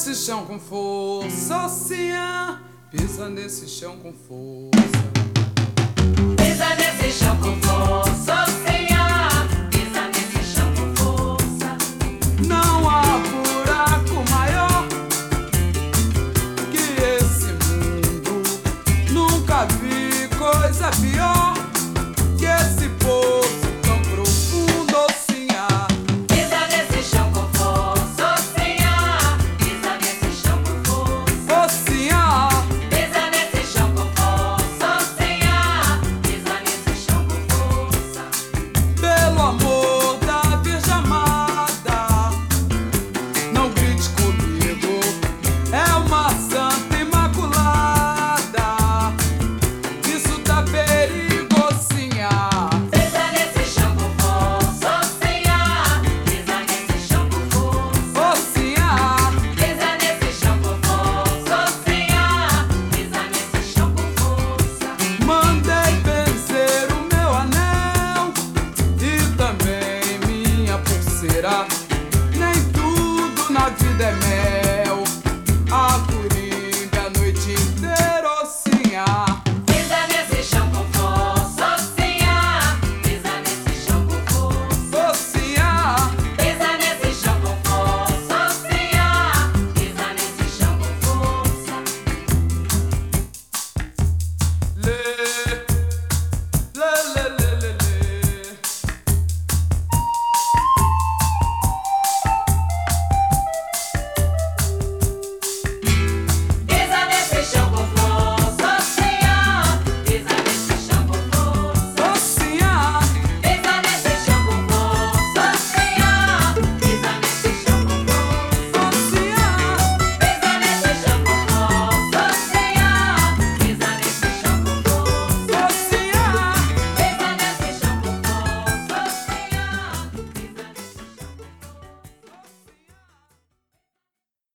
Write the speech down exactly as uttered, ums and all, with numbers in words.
nesse chão com força, Ocean. Pisa nesse chão com força. Pisa nesse chão com força, Ocean. Pisa nesse chão com força. Não há buraco maior que esse mundo. Nunca vi coisa pior que esse poço tão profundo, Ocean. Pisa nesse chão com força, Ocean. Pisa nesse chão com força. Ocean. Pisa nesse chão com força, Ocean. Pisa nesse chão com força. Pelo amor da Virgem amada, não grite comigo, é uma santa imaculada. Isso dá perigo, Ocean. Pisa nesse chão com força, Ocean. Pisa nesse chão com força. Ocean. Pisa nesse chão com força, Ocean. Pisa nesse chão com força. Mandei benzer o meu anel e também minha pulseira. Nem tudo na vida é mel.